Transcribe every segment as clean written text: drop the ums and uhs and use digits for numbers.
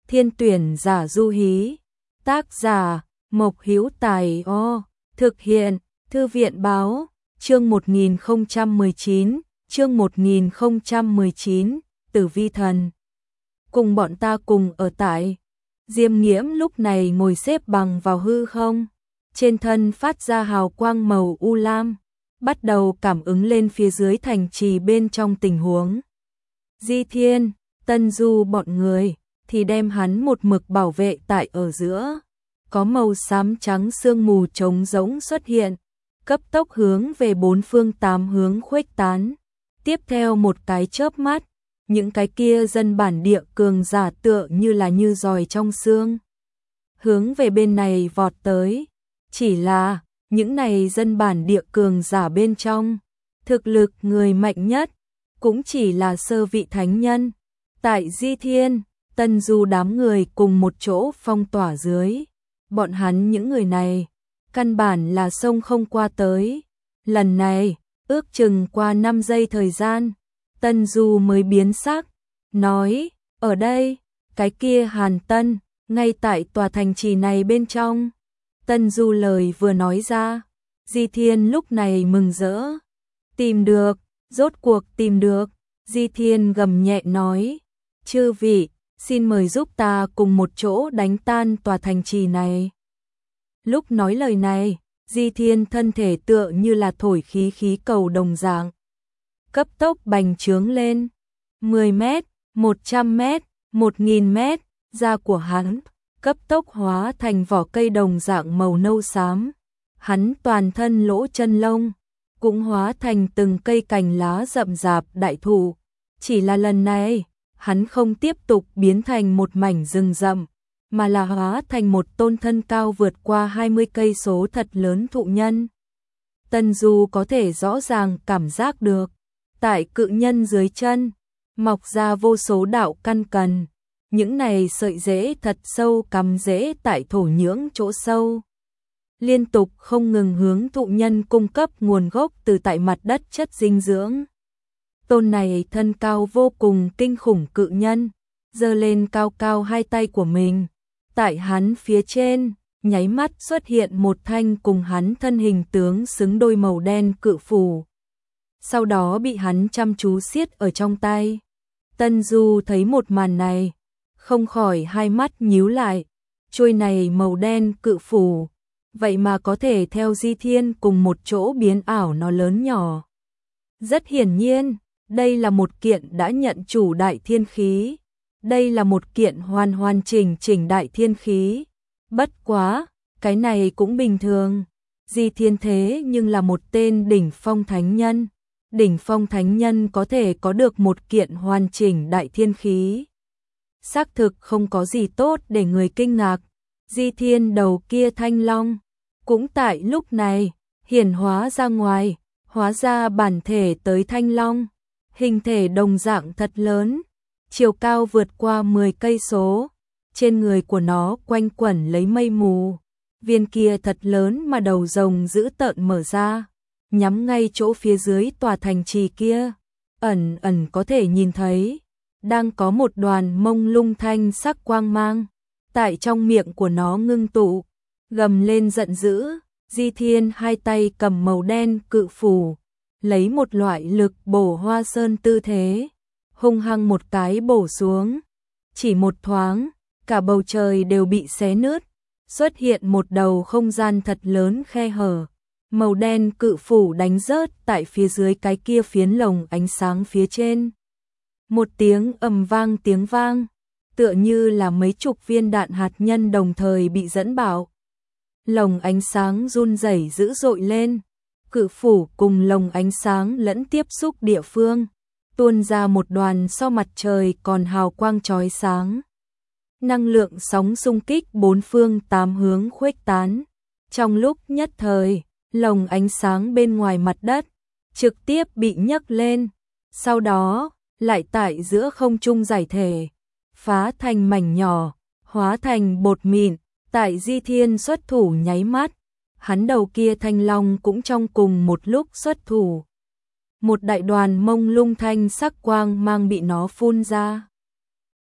Thiên tuyển giả du hí. Tác giả Mộc Hữu Tài. Thực hiện Thư viện Báo. Chương 1019, Tử Vi Thần. Cùng bọn ta cùng ở tại. Diêm Nghiễm lúc này ngồi xếp bằng vào hư không, trên thân phát ra hào quang màu u lam, bắt đầu cảm ứng lên phía dưới thành trì bên trong tình huống. Di Thiên, Tân Du bọn người thì đem hắn một mực bảo vệ tại ở giữa. Có màu xám trắng sương mù trống rỗng xuất hiện, cấp tốc hướng về bốn phương tám hướng khuếch tán. Tiếp theo một cái chớp mắt, những cái kia dân bản địa cường giả tựa như là như giòi trong xương, hướng về bên này vọt tới. Chỉ là những này dân bản địa cường giả bên trong, thực lực người mạnh nhất cũng chỉ là sơ vị thánh nhân. Tại Di Thiên, Tân Du đám người cùng một chỗ phong tỏa dưới, bọn hắn những người này căn bản là xông không qua tới. Lần này, ước chừng qua 5 giây thời gian, Tân Du mới biến sắc, nói, ở đây, cái kia Hàn Tân, ngay tại tòa thành trì này bên trong. Tân Du lời vừa nói ra, Di Thiên lúc này mừng rỡ. Tìm được, rốt cuộc tìm được. Di Thiên gầm nhẹ nói, chư vị, xin mời giúp ta cùng một chỗ đánh tan tòa thành trì này. Lúc nói lời này, Di Thiên thân thể tựa như là thổi khí cầu đồng dạng, cấp tốc bành trướng lên. 10 mét, 100 mét, 1000 mét, da của hắn cấp tốc hóa thành vỏ cây đồng dạng màu nâu xám. Hắn toàn thân lỗ chân lông cũng hóa thành từng cây cành lá rậm rạp đại thụ. Chỉ là lần này, hắn không tiếp tục biến thành một mảnh rừng rậm, mà là hóa thành một tôn thân cao vượt qua 20 cây số thật lớn thụ nhân. Tân Du có thể rõ ràng cảm giác được, tại cự nhân dưới chân mọc ra vô số đạo căn cần, những này sợi rễ thật sâu cắm rễ tại thổ nhưỡng chỗ sâu, liên tục không ngừng hướng thụ nhân cung cấp nguồn gốc từ tại mặt đất chất dinh dưỡng. Tôn này thân cao vô cùng kinh khủng cự nhân, giơ lên cao cao hai tay của mình, tại hắn phía trên, nháy mắt xuất hiện một thanh cùng hắn thân hình tướng xứng đôi màu đen cự phù. Sau đó bị hắn chăm chú siết ở trong tay. Tân Du thấy một màn này, không khỏi hai mắt nhíu lại. Chuôi này màu đen cự phù, vậy mà có thể theo Di Thiên cùng một chỗ biến ảo nó lớn nhỏ. Rất hiển nhiên, đây là một kiện đã nhận chủ đại thiên khí. Đây là một kiện hoàn chỉnh đại thiên khí. Bất quá, cái này cũng bình thường. Di Thiên thế nhưng là một tên đỉnh phong thánh nhân. Đỉnh phong thánh nhân có thể có được một kiện hoàn chỉnh đại thiên khí, xác thực không có gì tốt để người kinh ngạc. Di Thiên đầu kia thanh long cũng tại lúc này hiển hóa ra ngoài, hóa ra bản thể tới thanh long, hình thể đồng dạng thật lớn, chiều cao vượt qua 10 cây số, trên người của nó quanh quẩn lấy mây mù, viên kia thật lớn mà đầu rồng dữ tợn mở ra, nhắm ngay chỗ phía dưới tòa thành trì kia, ẩn có thể nhìn thấy, đang có một đoàn mông lung thanh sắc quang mang, tại trong miệng của nó ngưng tụ, gầm lên giận dữ. Di Thiên hai tay cầm màu đen cự phù, lấy một loại lực bổ hoa sơn tư thế, hung hăng một cái bổ xuống, chỉ một thoáng, cả bầu trời đều bị xé nứt, xuất hiện một đầu không gian thật lớn khe hở. Màu đen cự phủ đánh rớt tại phía dưới cái kia phiến lồng ánh sáng phía trên. Một tiếng ầm vang tiếng vang, tựa như là mấy chục viên đạn hạt nhân đồng thời bị dẫn bạo. Lồng ánh sáng run rẩy dữ dội lên, cự phủ cùng lồng ánh sáng lẫn tiếp xúc địa phương, tuôn ra một đoàn so mặt trời còn hào quang chói sáng. Năng lượng sóng xung kích bốn phương tám hướng khuếch tán. Trong lúc nhất thời, lồng ánh sáng bên ngoài mặt đất trực tiếp bị nhấc lên, sau đó lại tại giữa không trung giải thể, phá thành mảnh nhỏ, hóa thành bột mịn. Tại Di Thiên xuất thủ nháy mắt, hắn đầu kia thanh long cũng trong cùng một lúc xuất thủ. Một đại đoàn mông lung thanh sắc quang mang bị nó phun ra.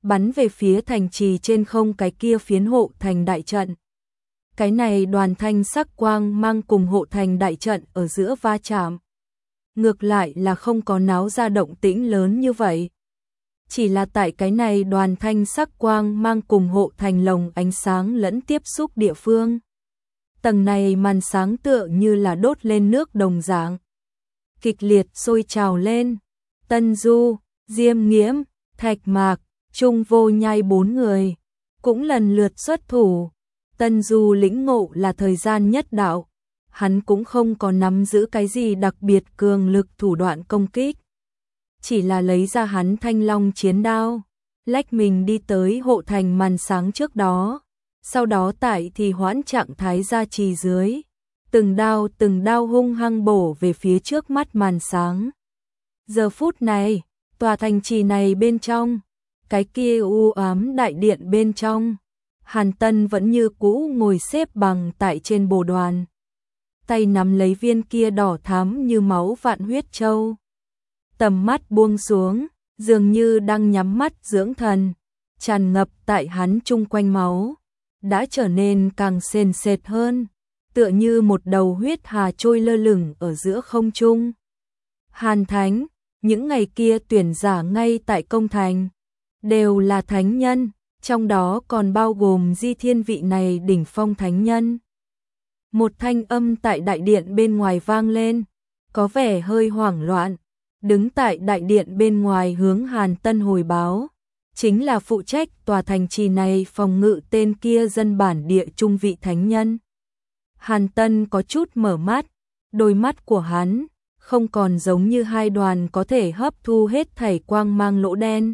bắn về phía thành trì trên không cái kia phiến hộ thành đại trận. Cái này đoàn thanh sắc quang mang cùng hộ thành đại trận ở giữa va chạm. Ngược lại là không có náo ra động tĩnh lớn như vậy. Chỉ là tại cái này đoàn thanh sắc quang mang cùng hộ thành lồng ánh sáng lẫn tiếp xúc địa phương. Tầng này màn sáng tựa như là đốt lên nước đồng dạng. Kịch liệt sôi trào lên. Tân Du, Diêm Nghiễm, Thạch Mạc, Trung Vô Nhai 4 người cũng lần lượt xuất thủ. Tân Du lĩnh ngộ là thời gian nhất đạo, hắn cũng không có nắm giữ cái gì đặc biệt cường lực thủ đoạn công kích. Chỉ là lấy ra hắn Thanh Long chiến đao, lách mình đi tới hộ thành màn sáng trước đó, sau đó tại thì hoãn trạng thái gia trì dưới, từng đao hung hăng bổ về phía trước mắt màn sáng. Giờ phút này, tòa thành trì này bên trong, cái kia u ám đại điện bên trong, Hàn Tân vẫn như cũ ngồi xếp bằng tại trên bồ đoàn, tay nắm lấy viên kia đỏ thắm như máu vạn huyết châu. Tầm mắt buông xuống, dường như đang nhắm mắt dưỡng thần, tràn ngập tại hắn chung quanh máu, đã trở nên càng sền sệt hơn, tựa như một đầu huyết hà trôi lơ lửng ở giữa không trung. Hàn Thánh, những ngày kia tuyển giả ngay tại công thành, đều là thánh nhân, trong đó còn bao gồm Di Thiên vị này đỉnh phong thánh nhân. Một thanh âm tại đại điện bên ngoài vang lên, có vẻ hơi hoảng loạn, đứng tại đại điện bên ngoài hướng Hàn Tân hồi báo, chính là phụ trách tòa thành trì này phòng ngự tên kia dân bản địa trung vị thánh nhân. Hàn Tân có chút mở mắt, đôi mắt của hắn không còn giống như hai đoàn có thể hấp thu hết thảy quang mang lỗ đen,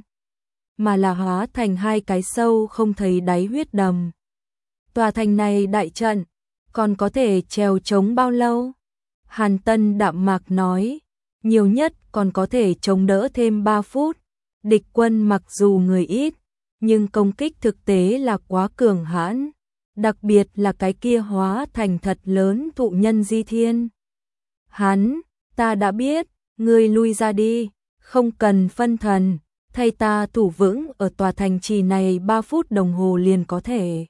mà là hóa thành hai cái sâu không thấy đáy huyết đầm. Tòa thành này đại trận, còn có thể trèo chống bao lâu? Hàn Tân đạm mạc nói, nhiều nhất còn có thể chống đỡ thêm 3 phút. Địch quân mặc dù người ít, nhưng công kích thực tế là quá cường hãn, đặc biệt là cái kia hóa thành thật lớn thụ nhân Di Thiên. Hắn, ta đã biết, ngươi lui ra đi, không cần phân thần, thay ta thủ vững ở tòa thành trì này 3 phút đồng hồ liền có thể.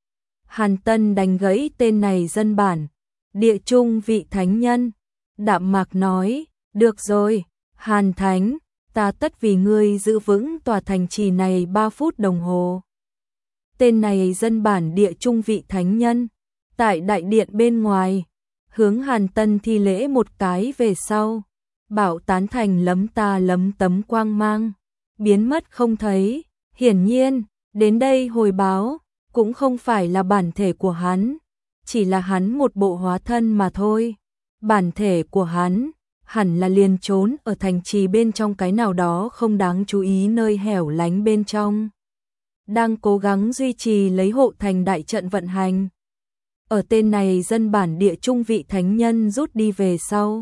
Hàn Tân đánh gãy tên này dân bản, địa trung vị thánh nhân, đạm mạc nói, được rồi, Hàn Thánh, ta tất vì ngươi giữ vững tòa thành trì này 3 phút đồng hồ. Tên này dân bản địa trung vị thánh nhân, tại đại điện bên ngoài, hướng Hàn Tân thi lễ một cái về sau, bảo tán thành lấm tấm quang mang, biến mất không thấy. Hiển nhiên, đến đây hồi báo, cũng không phải là bản thể của hắn, chỉ là hắn một bộ hóa thân mà thôi. Bản thể của hắn hẳn là liền trốn ở thành trì bên trong cái nào đó không đáng chú ý nơi hẻo lánh bên trong, đang cố gắng duy trì lấy hộ thành đại trận vận hành. Ở tên này dân bản địa trung vị thánh nhân rút đi về sau,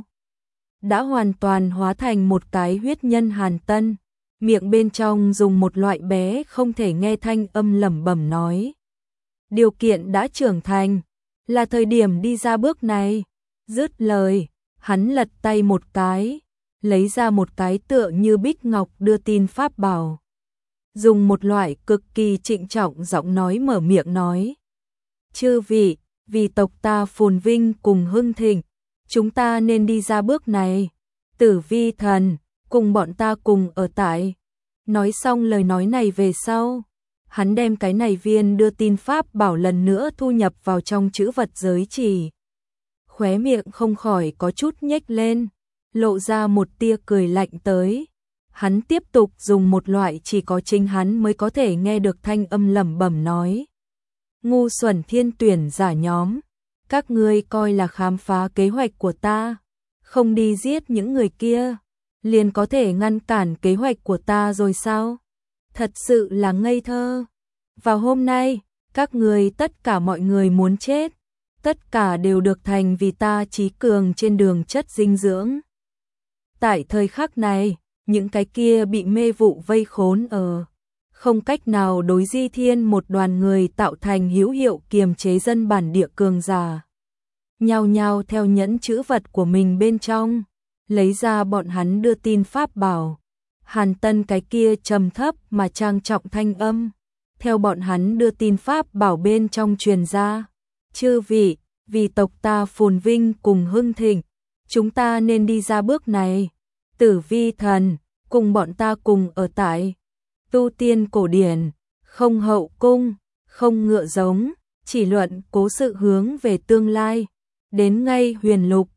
đã hoàn toàn hóa thành một cái huyết nhân. Hàn Tân, miệng bên trong dùng một loại bé không thể nghe thanh âm lẩm bẩm nói, điều kiện đã trưởng thành, là thời điểm đi ra bước này. Dứt lời, hắn lật tay một cái, lấy ra một cái tựa như bích ngọc đưa tin pháp bảo, dùng một loại cực kỳ trịnh trọng giọng nói mở miệng nói, chư vị, vì tộc ta phồn vinh cùng hưng thịnh, chúng ta nên đi ra bước này. Tử Vi thần, cùng bọn ta cùng ở tại. Nói xong lời nói này về sau, hắn đem cái này viên đưa tin pháp bảo lần nữa thu nhập vào trong chữ vật giới chỉ. Khóe miệng không khỏi có chút nhếch lên, lộ ra một tia cười lạnh tới. Hắn tiếp tục dùng một loại chỉ có chính hắn mới có thể nghe được thanh âm lẩm bẩm nói, ngu xuẩn thiên tuyển giả nhóm, các ngươi coi là khám phá kế hoạch của ta, không đi giết những người kia, liền có thể ngăn cản kế hoạch của ta rồi sao? Thật sự là ngây thơ. Vào hôm nay, các ngươi tất cả mọi người muốn chết, tất cả đều được thành vì ta trí cường trên đường chất dinh dưỡng. Tại thời khắc này, những cái kia bị mê vụ vây khốn ở, không cách nào đối Di Thiên một đoàn người tạo thành hữu hiệu kiềm chế dân bản địa cường giả, nhao nhao theo nhẫn chữ vật của mình bên trong, lấy ra bọn hắn đưa tin pháp bảo, Hàn Tân cái kia trầm thấp mà trang trọng thanh âm. Theo bọn hắn đưa tin pháp bảo bên trong truyền ra. Chư vị, vì tộc ta phồn vinh cùng hưng thịnh, chúng ta nên đi ra bước này. Tử Vi thần, cùng bọn ta cùng ở tại tu tiên cổ điển, không hậu cung, không ngựa giống, chỉ luận cố sự hướng về tương lai. Đến ngay huyền lục,